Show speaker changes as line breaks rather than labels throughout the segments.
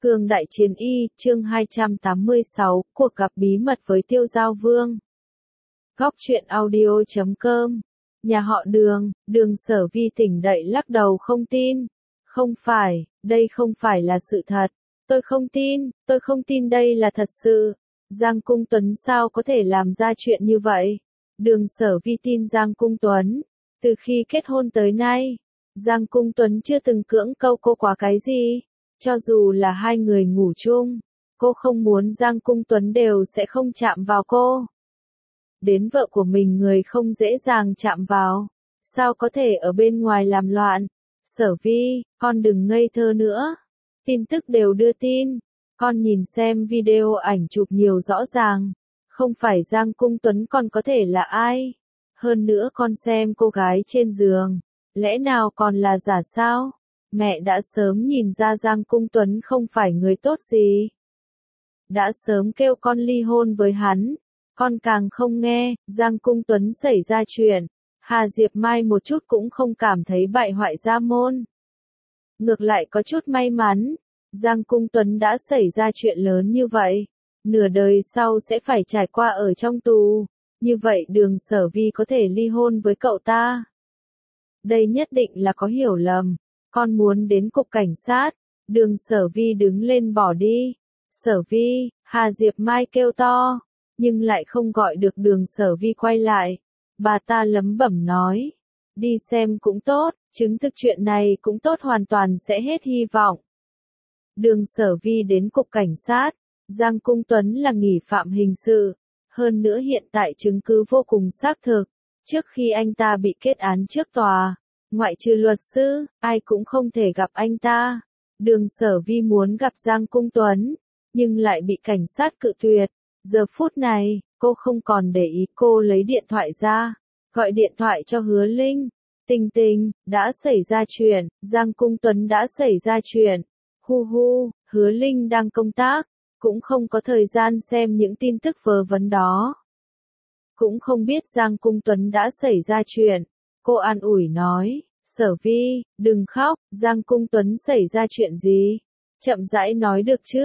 Cương Đại Chiến Y, chương 286, cuộc gặp bí mật với Tiêu Giao Vương. Góc truyện audio.com. Nhà họ Đường, Đường Sở Vi tỉnh dậy lắc đầu không tin. Không phải, đây không phải là sự thật. Tôi không tin đây là thật sự. Giang Cung Tuấn sao có thể làm ra chuyện như vậy? Đường Sở Vi tin Giang Cung Tuấn. Từ khi kết hôn tới nay, Giang Cung Tuấn chưa từng cưỡng câu cô quá cái gì. Cho dù là hai người ngủ chung, cô không muốn Giang Cung Tuấn đều sẽ không chạm vào cô. Đến vợ của mình người không dễ dàng chạm vào, sao có thể ở bên ngoài làm loạn. Sở Vi, con đừng ngây thơ nữa. Tin tức đều đưa tin, con nhìn xem video ảnh chụp nhiều rõ ràng. Không phải Giang Cung Tuấn còn có thể là ai? Hơn nữa con xem cô gái trên giường, lẽ nào còn là giả sao? Mẹ đã sớm nhìn ra Giang Cung Tuấn không phải người tốt gì. Đã sớm kêu con ly hôn với hắn. Con càng không nghe, Giang Cung Tuấn xảy ra chuyện. Hà Diệp Mai một chút cũng không cảm thấy bại hoại gia môn. Ngược lại có chút may mắn. Giang Cung Tuấn đã xảy ra chuyện lớn như vậy. Nửa đời sau sẽ phải trải qua ở trong tù. Như vậy Đường Sở Vi có thể ly hôn với cậu ta. Đây nhất định là có hiểu lầm. Con muốn đến cục cảnh sát. Đường Sở Vi đứng lên bỏ đi. Sở Vi, Hà Diệp Mai kêu to, nhưng lại không gọi được Đường Sở Vi quay lại. Bà ta lẩm bẩm nói, đi xem cũng tốt, chứng thực chuyện này cũng tốt, hoàn toàn sẽ hết hy vọng. Đường Sở Vi đến cục cảnh sát. Giang Cung Tuấn là nghi phạm hình sự. Hơn nữa hiện tại chứng cứ vô cùng xác thực. Trước khi anh ta bị kết án trước tòa, ngoại trừ luật sư, ai cũng không thể gặp anh ta. Đường Sở Vi muốn gặp Giang Cung Tuấn, nhưng lại bị cảnh sát cự tuyệt. Giờ phút này, cô không còn để ý, cô lấy điện thoại ra, gọi điện thoại cho Hứa Linh. Tình tình, đã xảy ra chuyện, Giang Cung Tuấn đã xảy ra chuyện. Hu hu, Hứa Linh đang công tác, cũng không có thời gian xem những tin tức vớ vẩn đó. Cũng không biết Giang Cung Tuấn đã xảy ra chuyện. Cô an ủi nói, Sở Vi, đừng khóc, Giang Cung Tuấn xảy ra chuyện gì? Chậm rãi nói được chứ?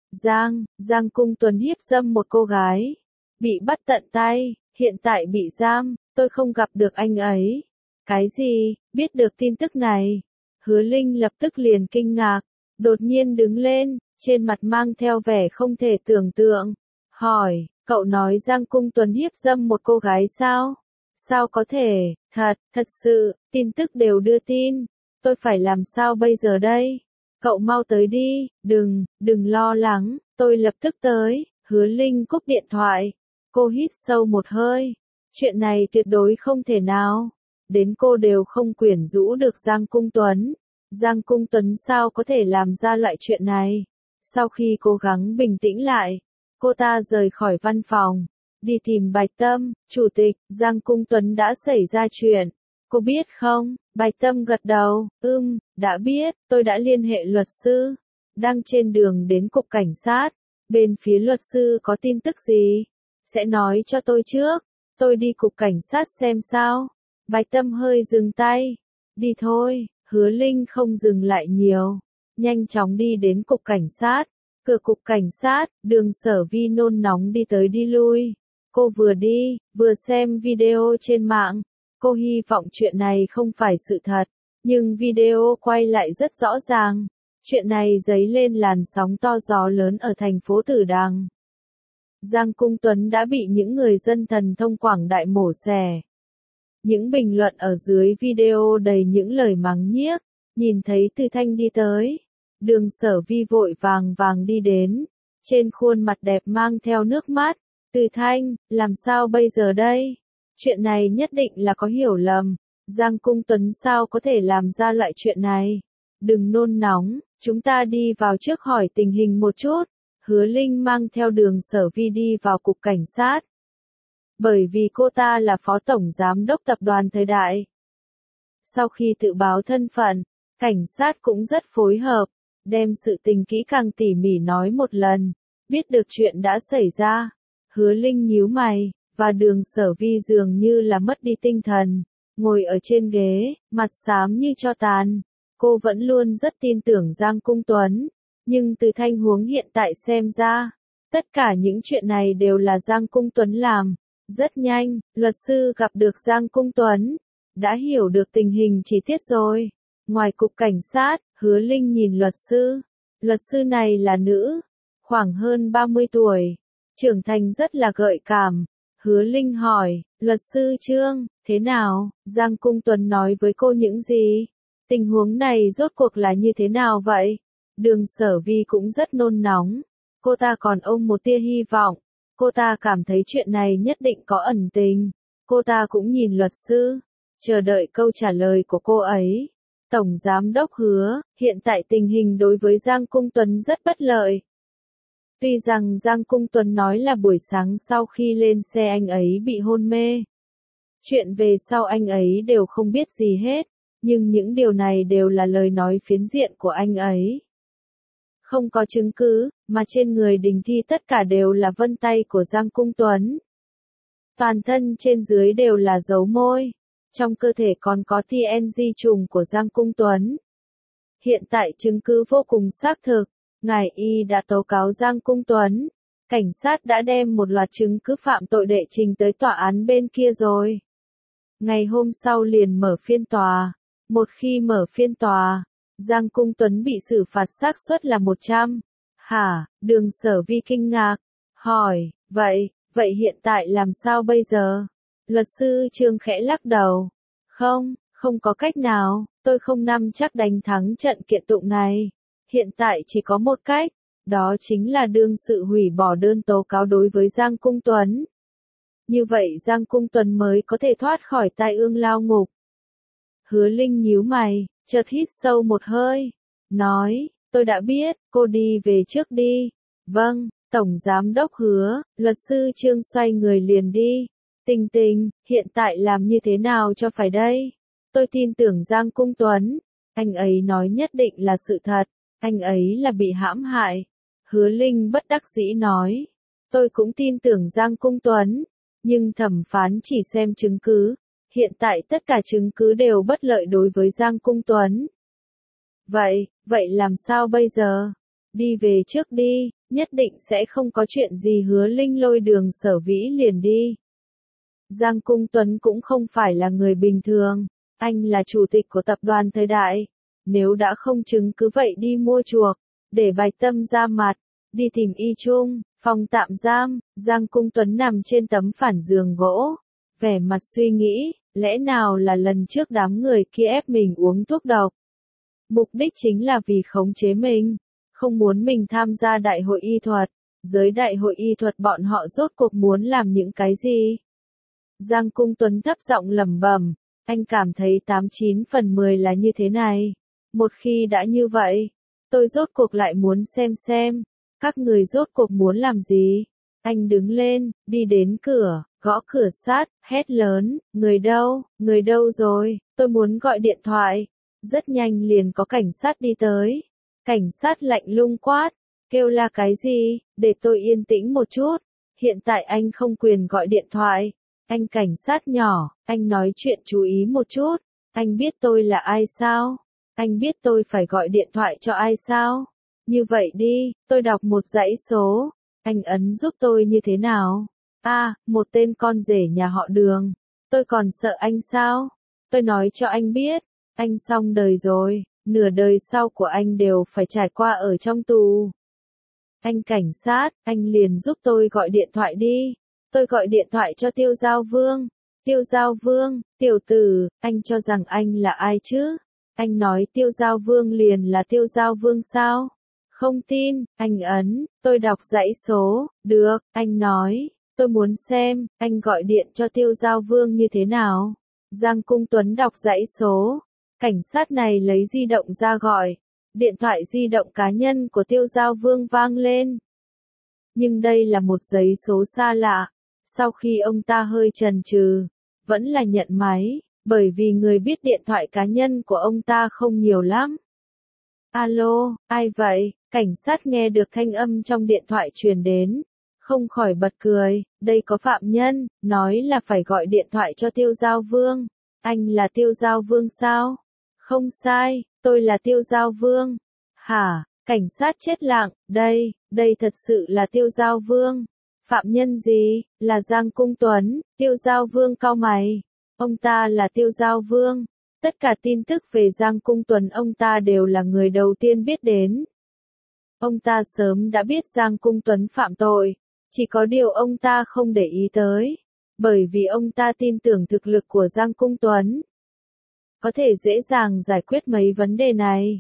Giang Cung Tuấn hiếp dâm một cô gái. Bị bắt tận tay, hiện tại bị giam, tôi không gặp được anh ấy. Cái gì? Biết được tin tức này? Hứa Linh lập tức liền kinh ngạc, đột nhiên đứng lên, trên mặt mang theo vẻ không thể tưởng tượng. Hỏi, cậu nói Giang Cung Tuấn hiếp dâm một cô gái sao? Sao có thể, thật sự, tin tức đều đưa tin. Tôi phải làm sao bây giờ đây? Cậu mau tới đi, đừng lo lắng, tôi lập tức tới. Hứa Linh cúp điện thoại. Cô hít sâu một hơi. Chuyện này tuyệt đối không thể nào. Đến cô đều không quyến rũ được Giang Cung Tuấn. Giang Cung Tuấn sao có thể làm ra loại chuyện này? Sau khi cố gắng bình tĩnh lại, cô ta rời khỏi văn phòng, đi tìm Bạch Tâm. Chủ tịch, Giang Cung Tuấn đã xảy ra chuyện. Cô biết không? Bạch Tâm gật đầu, đã biết, tôi đã liên hệ luật sư. Đang trên đường đến cục cảnh sát. Bên phía luật sư có tin tức gì? Sẽ nói cho tôi trước. Tôi đi cục cảnh sát xem sao. Bạch Tâm hơi dừng tay. Đi thôi. Hứa Linh không dừng lại nhiều. Nhanh chóng đi đến cục cảnh sát. Cửa cục cảnh sát, Đường Sở Vi nôn nóng đi tới đi lui. Cô vừa đi, vừa xem video trên mạng. Cô hy vọng chuyện này không phải sự thật, nhưng video quay lại rất rõ ràng. Chuyện này dấy lên làn sóng to gió lớn ở thành phố Tử Đằng. Giang Cung Tuấn đã bị những người dân thần thông Quảng Đại mổ xẻ. Những bình luận ở dưới video đầy những lời mắng nhiếc. Nhìn thấy Từ Thanh đi tới, Đường Sở Vi vội vàng đi đến. Trên khuôn mặt đẹp mang theo nước mắt. Từ Thanh, làm sao bây giờ đây? Chuyện này nhất định là có hiểu lầm. Giang Cung Tuấn sao có thể làm ra loại chuyện này? Đừng nôn nóng, chúng ta đi vào trước hỏi tình hình một chút. Hứa Linh mang theo Đường Sở Vi đi vào cục cảnh sát. Bởi vì cô ta là phó tổng giám đốc tập đoàn Thời Đại. Sau khi tự báo thân phận, cảnh sát cũng rất phối hợp, đem sự tình kỹ càng tỉ mỉ nói một lần. Biết được chuyện đã xảy ra, Hứa Linh nhíu mày, và Đường Sở Vi dường như là mất đi tinh thần, ngồi ở trên ghế, mặt xám như tro tàn. Cô vẫn luôn rất tin tưởng Giang Cung Tuấn. Nhưng từ thanh huống hiện tại xem ra, tất cả những chuyện này đều là Giang Cung Tuấn làm. Rất nhanh, luật sư gặp được Giang Cung Tuấn, đã hiểu được tình hình chi tiết rồi. Ngoài cục cảnh sát, Hứa Linh nhìn luật sư này là nữ, khoảng hơn 30 tuổi, trưởng thành rất là gợi cảm. Hứa Linh hỏi, luật sư Trương, thế nào, Giang Cung Tuấn nói với cô những gì? Tình huống này rốt cuộc là như thế nào vậy? Đường Sở Vi cũng rất nôn nóng, cô ta còn ôm một tia hy vọng, cô ta cảm thấy chuyện này nhất định có ẩn tình. Cô ta cũng nhìn luật sư, chờ đợi câu trả lời của cô ấy. Tổng Giám đốc Hứa, hiện tại tình hình đối với Giang Cung Tuấn rất bất lợi. Tuy rằng Giang Cung Tuấn nói là buổi sáng sau khi lên xe anh ấy bị hôn mê. Chuyện về sau anh ấy đều không biết gì hết, nhưng những điều này đều là lời nói phiến diện của anh ấy. Không có chứng cứ, mà trên người Đình Thi tất cả đều là vân tay của Giang Cung Tuấn. Toàn thân trên dưới đều là dấu môi, trong cơ thể còn có TNG trùng của Giang Cung Tuấn. Hiện tại chứng cứ vô cùng xác thực, ngài y đã tố cáo Giang Cung Tuấn. Cảnh sát đã đem một loạt chứng cứ phạm tội đệ trình tới tòa án bên kia rồi. Ngày hôm sau liền mở phiên tòa. Một khi mở phiên tòa, Giang Cung Tuấn bị xử phạt xác suất là 100. Hả? Đường Sở Vi kinh ngạc, hỏi, vậy hiện tại làm sao bây giờ? Luật sư Trương khẽ lắc đầu. Không có cách nào, tôi không nắm chắc đánh thắng trận kiện tụng này. Hiện tại chỉ có một cách, đó chính là đương sự hủy bỏ đơn tố cáo đối với Giang Cung Tuấn. Như vậy Giang Cung Tuấn mới có thể thoát khỏi tai ương lao ngục. Hứa Linh nhíu mày, chợt hít sâu một hơi, nói, tôi đã biết, cô đi về trước đi. Vâng, Tổng Giám đốc Hứa, luật sư Trương xoay người liền đi. Tình, hiện tại làm như thế nào cho phải đây? Tôi tin tưởng Giang Cung Tuấn, anh ấy nói nhất định là sự thật, anh ấy là bị hãm hại. Hứa Linh bất đắc dĩ nói, tôi cũng tin tưởng Giang Cung Tuấn, nhưng thẩm phán chỉ xem chứng cứ, hiện tại tất cả chứng cứ đều bất lợi đối với Giang Cung Tuấn. Vậy làm sao bây giờ? Đi về trước đi, nhất định sẽ không có chuyện gì. Hứa Linh lôi Đường Sở Vĩ liền đi. Giang Cung Tuấn cũng không phải là người bình thường, anh là chủ tịch của tập đoàn Thời Đại. Nếu đã không chứng cứ vậy đi mua chuộc, để Bạch Tâm ra mặt, đi tìm Y Trung, phòng tạm giam. Giang Cung Tuấn nằm trên tấm phản giường gỗ, vẻ mặt suy nghĩ, lẽ nào là lần trước đám người kia ép mình uống thuốc độc. Mục đích chính là vì khống chế mình, không muốn mình tham gia đại hội y thuật. Giới đại hội y thuật bọn họ rốt cuộc muốn làm những cái gì? Giang Cung Tuấn thấp giọng lẩm bẩm, anh cảm thấy 89 phần 10 là như thế này. Một khi đã như vậy, tôi rốt cuộc lại muốn xem, các người rốt cuộc muốn làm gì? Anh đứng lên, đi đến cửa, gõ cửa sát, hét lớn, người đâu rồi, tôi muốn gọi điện thoại. Rất nhanh liền có cảnh sát đi tới. Cảnh sát lạnh lùng quát, kêu là cái gì, để tôi yên tĩnh một chút. Hiện tại anh không quyền gọi điện thoại. Anh cảnh sát nhỏ, anh nói chuyện chú ý một chút. Anh biết tôi là ai sao? Anh biết tôi phải gọi điện thoại cho ai sao? Như vậy đi, tôi đọc một dãy số. Anh ấn giúp tôi như thế nào? Một tên con rể nhà họ Đường. Tôi còn sợ anh sao? Tôi nói cho anh biết, anh xong đời rồi, nửa đời sau của anh đều phải trải qua ở trong tù. Anh cảnh sát, anh liền giúp tôi gọi điện thoại đi. Tôi gọi điện thoại cho Tiêu Giao Vương. Tiêu Giao Vương, tiểu tử, anh cho rằng anh là ai chứ? Anh nói Tiêu Giao Vương liền là Tiêu Giao Vương sao? Không tin, anh ấn, tôi đọc dãy số, được, anh nói, tôi muốn xem, anh gọi điện cho Tiêu Giao Vương như thế nào? Giang Cung Tuấn đọc dãy số, cảnh sát này lấy di động ra gọi, điện thoại di động cá nhân của Tiêu Giao Vương vang lên. Nhưng đây là một giấy số xa lạ, sau khi ông ta hơi chần chừ, vẫn là nhận máy, bởi vì người biết điện thoại cá nhân của ông ta không nhiều lắm. Alo, ai vậy? Cảnh sát nghe được thanh âm trong điện thoại truyền đến, không khỏi bật cười, đây có phạm nhân, nói là phải gọi điện thoại cho Tiêu Giao Vương. Anh là Tiêu Giao Vương sao? Không sai, tôi là Tiêu Giao Vương. Hả, Cảnh sát chết lặng, đây thật sự là Tiêu Giao Vương. Phạm nhân gì, là Giang Cung Tuấn, Tiêu Giao Vương cau mày. Ông ta là Tiêu Giao Vương. Tất cả tin tức về Giang Cung Tuấn ông ta đều là người đầu tiên biết đến. Ông ta sớm đã biết Giang Cung Tuấn phạm tội, chỉ có điều ông ta không để ý tới, bởi vì ông ta tin tưởng thực lực của Giang Cung Tuấn. Có thể dễ dàng giải quyết mấy vấn đề này.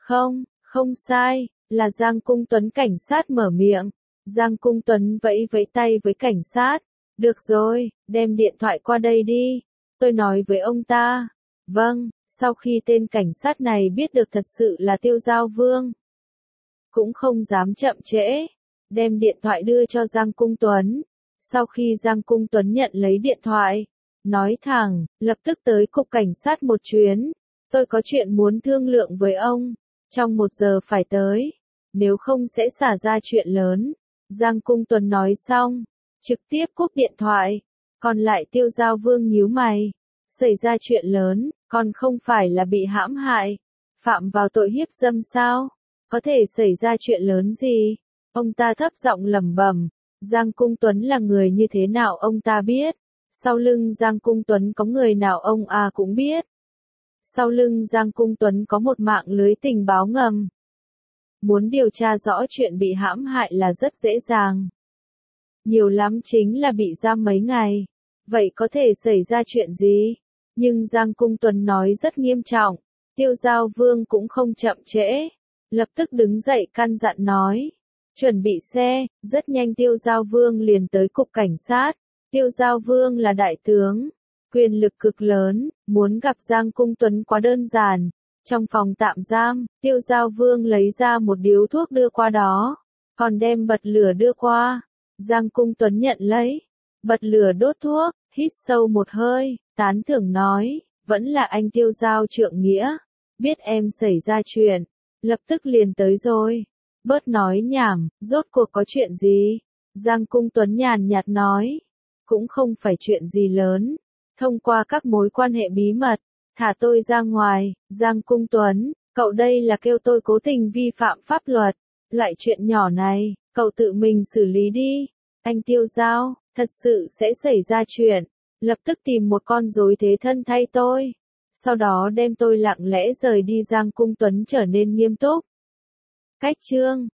Không sai, là Giang Cung Tuấn. Cảnh sát mở miệng. Giang Cung Tuấn vẫy vẫy tay với cảnh sát. Được rồi, đem điện thoại qua đây đi. Tôi nói với ông ta. Vâng, sau khi tên cảnh sát này biết được thật sự là Tiêu Giao Vương, cũng không dám chậm trễ, đem điện thoại đưa cho Giang Cung Tuấn. Sau khi Giang Cung Tuấn nhận lấy điện thoại, nói thẳng, lập tức tới cục cảnh sát một chuyến. Tôi có chuyện muốn thương lượng với ông, trong 1 giờ phải tới, nếu không sẽ xảy ra chuyện lớn. Giang Cung Tuấn nói xong, trực tiếp cúp điện thoại. Còn lại Tiêu Giao Vương nhíu mày. Xảy ra chuyện lớn, còn không phải là bị hãm hại, phạm vào tội hiếp dâm sao? Có thể xảy ra chuyện lớn gì? Ông ta thấp giọng lẩm bẩm. Giang Cung Tuấn là người như thế nào ông ta biết. Sau lưng Giang Cung Tuấn có người nào ông cũng biết. Sau lưng Giang Cung Tuấn có một mạng lưới tình báo ngầm. Muốn điều tra rõ chuyện bị hãm hại là rất dễ dàng. Nhiều lắm chính là bị giam mấy ngày. Vậy có thể xảy ra chuyện gì? Nhưng Giang Cung Tuấn nói rất nghiêm trọng. Tiêu Giao Vương cũng không chậm trễ. Lập tức đứng dậy căn dặn nói. Chuẩn bị xe, rất nhanh Tiêu Giao Vương liền tới cục cảnh sát. Tiêu Giao Vương là đại tướng, quyền lực cực lớn, muốn gặp Giang Cung Tuấn quá đơn giản. Trong phòng tạm giam, Tiêu Giao Vương lấy ra một điếu thuốc đưa qua đó, còn đem bật lửa đưa qua. Giang Cung Tuấn nhận lấy, bật lửa đốt thuốc, hít sâu một hơi, tán thưởng nói, vẫn là anh Tiêu Giao trượng nghĩa, biết em xảy ra chuyện, lập tức liền tới rồi. Bớt nói nhảm, rốt cuộc có chuyện gì? Giang Cung Tuấn nhàn nhạt nói, cũng không phải chuyện gì lớn, thông qua các mối quan hệ bí mật, thả tôi ra ngoài. Giang Cung Tuấn, cậu đây là kêu tôi cố tình vi phạm pháp luật, loại chuyện nhỏ này, cậu tự mình xử lý đi. Anh Tiêu Giao, thật sự sẽ xảy ra chuyện, lập tức tìm một con rối thế thân thay tôi, sau đó đem tôi lặng lẽ rời đi. Giang Cung Tuấn trở nên nghiêm túc. Cách chương